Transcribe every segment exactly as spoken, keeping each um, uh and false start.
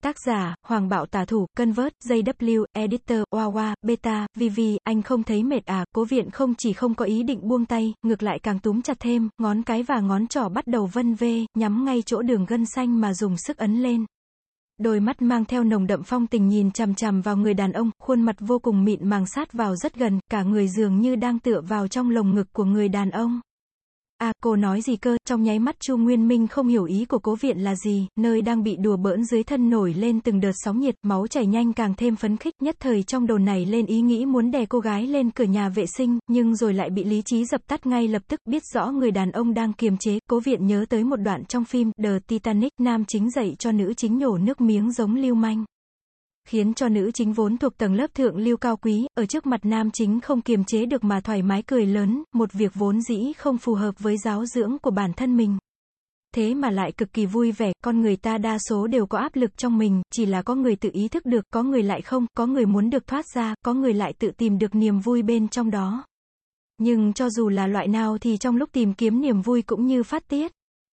Tác giả, Hoàng Bạo Tả Thủ, Convert, gi vê, Editor, Wawa, Beta, Vivi, anh không thấy mệt à, Cố Viện không chỉ không có ý định buông tay, ngược lại càng túm chặt thêm, ngón cái và ngón trỏ bắt đầu vân vê, nhắm ngay chỗ đường gân xanh mà dùng sức ấn lên. Đôi mắt mang theo nồng đậm phong tình nhìn chằm chằm vào người đàn ông, khuôn mặt vô cùng mịn màng sát vào rất gần, cả người dường như đang tựa vào trong lồng ngực của người đàn ông. À, cô nói gì cơ, trong nháy mắt Chu Nguyên Minh không hiểu ý của Cố Viện là gì, nơi đang bị đùa bỡn dưới thân nổi lên từng đợt sóng nhiệt, máu chảy nhanh càng thêm phấn khích, nhất thời trong đầu này lên ý nghĩ muốn đè cô gái lên cửa nhà vệ sinh, nhưng rồi lại bị lý trí dập tắt ngay lập tức, biết rõ người đàn ông đang kiềm chế. Cố Viện nhớ tới một đoạn trong phim The Titanic, nam chính dạy cho nữ chính nhổ nước miếng giống lưu manh, khiến cho nữ chính vốn thuộc tầng lớp thượng lưu cao quý, ở trước mặt nam chính không kiềm chế được mà thoải mái cười lớn, một việc vốn dĩ không phù hợp với giáo dưỡng của bản thân mình. Thế mà lại cực kỳ vui vẻ, con người ta đa số đều có áp lực trong mình, chỉ là có người tự ý thức được, có người lại không, có người muốn được thoát ra, có người lại tự tìm được niềm vui bên trong đó. Nhưng cho dù là loại nào thì trong lúc tìm kiếm niềm vui cũng như phát tiết.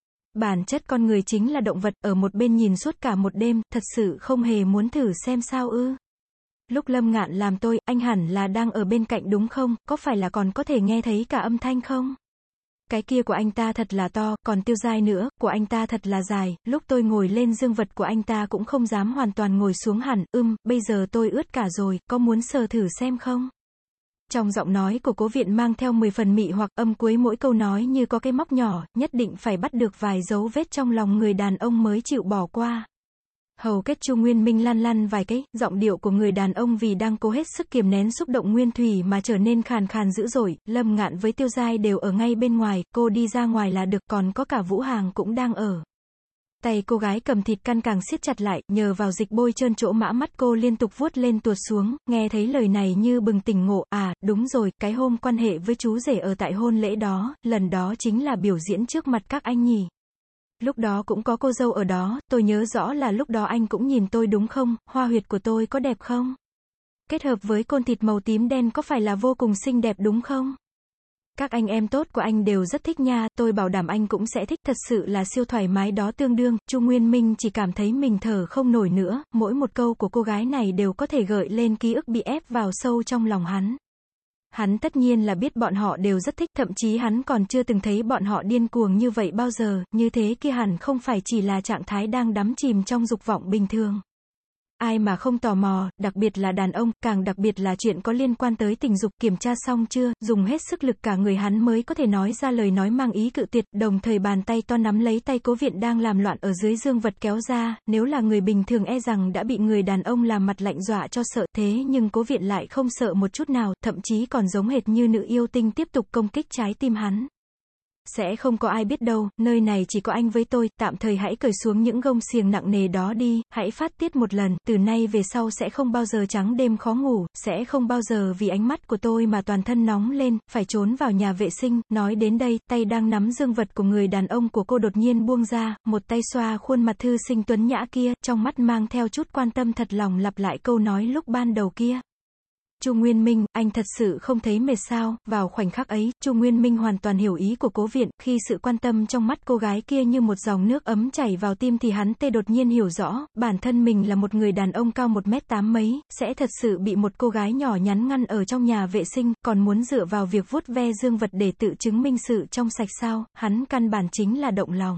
Bản chất con người chính là động vật, ở một bên nhìn suốt cả một đêm, thật sự không hề muốn thử xem sao ư. Lúc Lâm Ngạn làm tôi, anh hẳn là đang ở bên cạnh đúng không, có phải là còn có thể nghe thấy cả âm thanh không? Cái kia của anh ta thật là to, còn Tiêu Giai nữa, của anh ta thật là dài, lúc tôi ngồi lên dương vật của anh ta cũng không dám hoàn toàn ngồi xuống hẳn, ưm, bây giờ tôi ướt cả rồi, có muốn sờ thử xem không? Trong giọng nói của Cố Viện mang theo mười phần mị hoặc, âm cuối mỗi câu nói như có cái móc nhỏ, nhất định phải bắt được vài dấu vết trong lòng người đàn ông mới chịu bỏ qua. Hầu kết Chu Nguyên Minh lăn lăn vài cái, giọng điệu của người đàn ông vì đang cố hết sức kiềm nén xúc động nguyên thủy mà trở nên khàn khàn dữ dội. Lâm Ngạn với Tiêu Giai đều ở ngay bên ngoài, cô đi ra ngoài là được, còn có cả Vũ Hàng cũng đang ở. Tay cô gái cầm thịt căn càng siết chặt lại, nhờ vào dịch bôi trơn chỗ mã mắt cô liên tục vuốt lên tuột xuống, nghe thấy lời này như bừng tỉnh ngộ, à, đúng rồi, cái hôm quan hệ với chú rể ở tại hôn lễ đó, lần đó chính là biểu diễn trước mặt các anh nhỉ. Lúc đó cũng có cô dâu ở đó, tôi nhớ rõ là lúc đó anh cũng nhìn tôi đúng không, hoa huyệt của tôi có đẹp không? Kết hợp với côn thịt màu tím đen có phải là vô cùng xinh đẹp đúng không? Các anh em tốt của anh đều rất thích nha, tôi bảo đảm anh cũng sẽ thích, thật sự là siêu thoải mái đó tương đương. Chu Nguyên Minh chỉ cảm thấy mình thở không nổi nữa, mỗi một câu của cô gái này đều có thể gợi lên ký ức bị ép vào sâu trong lòng hắn. Hắn tất nhiên là biết bọn họ đều rất thích, thậm chí hắn còn chưa từng thấy bọn họ điên cuồng như vậy bao giờ, như thế kia hẳn không phải chỉ là trạng thái đang đắm chìm trong dục vọng bình thường. Ai mà không tò mò, đặc biệt là đàn ông, càng đặc biệt là chuyện có liên quan tới tình dục. Kiểm tra xong chưa, dùng hết sức lực cả người hắn mới có thể nói ra lời nói mang ý cự tuyệt, đồng thời bàn tay to nắm lấy tay Cố Viện đang làm loạn ở dưới dương vật kéo ra, nếu là người bình thường e rằng đã bị người đàn ông làm mặt lạnh dọa cho sợ, thế nhưng Cố Viện lại không sợ một chút nào, thậm chí còn giống hệt như nữ yêu tinh tiếp tục công kích trái tim hắn. Sẽ không có ai biết đâu, nơi này chỉ có anh với tôi, tạm thời hãy cởi xuống những gông xiềng nặng nề đó đi, hãy phát tiết một lần, từ nay về sau sẽ không bao giờ trắng đêm khó ngủ, sẽ không bao giờ vì ánh mắt của tôi mà toàn thân nóng lên, phải trốn vào nhà vệ sinh. Nói đến đây, tay đang nắm dương vật của người đàn ông của cô đột nhiên buông ra, một tay xoa khuôn mặt thư sinh tuấn nhã kia, trong mắt mang theo chút quan tâm thật lòng lặp lại câu nói lúc ban đầu kia. Chu Nguyên Minh, anh thật sự không thấy mệt sao? Vào khoảnh khắc ấy, Chu Nguyên Minh hoàn toàn hiểu ý của Cố Viện, khi sự quan tâm trong mắt cô gái kia như một dòng nước ấm chảy vào tim thì hắn tê đột nhiên hiểu rõ, bản thân mình là một người đàn ông cao một mét tám mấy, sẽ thật sự bị một cô gái nhỏ nhắn ngăn ở trong nhà vệ sinh, còn muốn dựa vào việc vuốt ve dương vật để tự chứng minh sự trong sạch sao? Hắn căn bản chính là động lòng.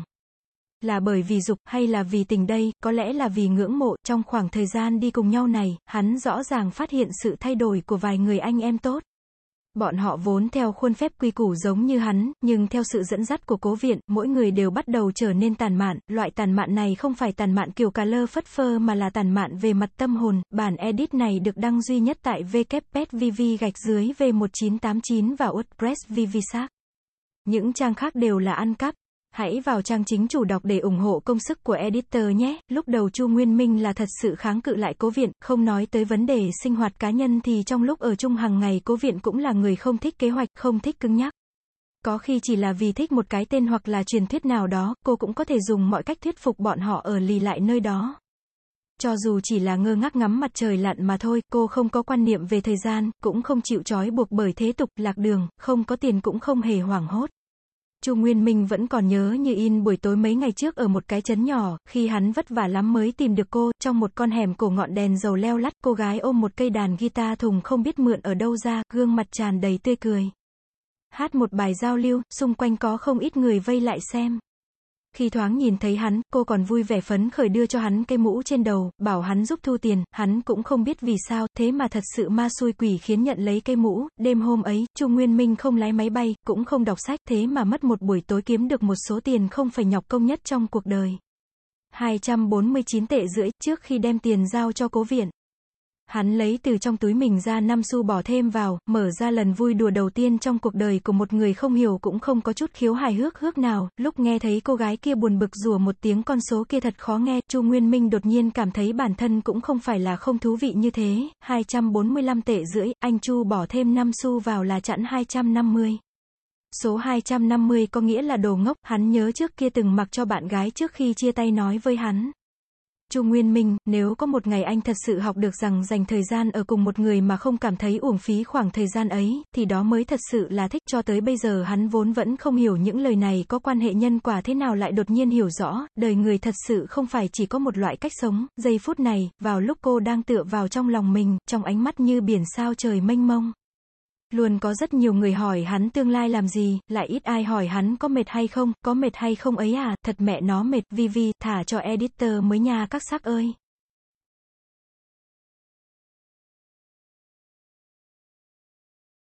Là bởi vì dục, hay là vì tình đây, có lẽ là vì ngưỡng mộ. Trong khoảng thời gian đi cùng nhau này, hắn rõ ràng phát hiện sự thay đổi của vài người anh em tốt. Bọn họ vốn theo khuôn phép quy củ giống như hắn, nhưng theo sự dẫn dắt của Cố Viện, mỗi người đều bắt đầu trở nên tàn mạn. Loại tàn mạn này không phải tàn mạn kiểu cà lơ phất phơ mà là tàn mạn về mặt tâm hồn. Bản edit này được đăng duy nhất tại w w w chấm v v gạch dưới v một chín tám chín và WordPress Vivisac. Những trang khác đều là ăn cắp. Hãy vào trang chính chủ đọc để ủng hộ công sức của editor nhé. Lúc đầu Chu Nguyên Minh là thật sự kháng cự lại Cố Viện, không nói tới vấn đề sinh hoạt cá nhân thì trong lúc ở chung hàng ngày Cố Viện cũng là người không thích kế hoạch, không thích cứng nhắc. Có khi chỉ là vì thích một cái tên hoặc là truyền thuyết nào đó, cô cũng có thể dùng mọi cách thuyết phục bọn họ ở lì lại nơi đó. Cho dù chỉ là ngơ ngác ngắm mặt trời lặn mà thôi, cô không có quan niệm về thời gian, cũng không chịu trói buộc bởi thế tục, lạc đường, không có tiền cũng không hề hoảng hốt. Chu Nguyên Minh vẫn còn nhớ như in buổi tối mấy ngày trước ở một cái trấn nhỏ, khi hắn vất vả lắm mới tìm được cô, trong một con hẻm cổ ngọn đèn dầu leo lắt, cô gái ôm một cây đàn guitar thùng không biết mượn ở đâu ra, gương mặt tràn đầy tươi cười. Hát một bài giao lưu, xung quanh có không ít người vây lại xem. Khi thoáng nhìn thấy hắn, cô còn vui vẻ phấn khởi đưa cho hắn cây mũ trên đầu, bảo hắn giúp thu tiền, hắn cũng không biết vì sao, thế mà thật sự ma xui quỷ khiến nhận lấy cây mũ. Đêm hôm ấy, Chu Nguyên Minh không lái máy bay, cũng không đọc sách, thế mà mất một buổi tối kiếm được một số tiền không phải nhọc công nhất trong cuộc đời. hai trăm bốn mươi chín tệ rưỡi, trước khi đem tiền giao cho Cố Viện. Hắn lấy từ trong túi mình ra năm xu bỏ thêm vào, mở ra lần vui đùa đầu tiên trong cuộc đời của một người không hiểu cũng không có chút khiếu hài hước hước nào. Lúc nghe thấy cô gái kia buồn bực rủa một tiếng con số kia thật khó nghe, Chu Nguyên Minh đột nhiên cảm thấy bản thân cũng không phải là không thú vị như thế. hai trăm bốn mươi lăm tệ rưỡi, anh Chu bỏ thêm năm xu vào là chẵn hai trăm năm mươi. Số hai trăm năm mươi có nghĩa là đồ ngốc, hắn nhớ trước kia từng mặc cho bạn gái trước khi chia tay nói với hắn. Chu Nguyên Minh, nếu có một ngày anh thật sự học được rằng dành thời gian ở cùng một người mà không cảm thấy uổng phí khoảng thời gian ấy, thì đó mới thật sự là thích. Cho tới bây giờ hắn vốn vẫn không hiểu những lời này có quan hệ nhân quả thế nào, lại đột nhiên hiểu rõ, đời người thật sự không phải chỉ có một loại cách sống. Giây phút này, vào lúc cô đang tựa vào trong lòng mình, trong ánh mắt như biển sao trời mênh mông. Luôn có rất nhiều người hỏi hắn tương lai làm gì, lại ít ai hỏi hắn có mệt hay không, có mệt hay không ấy à, thật mẹ nó mệt, vi vi, thả cho editor mới nha các xác ơi.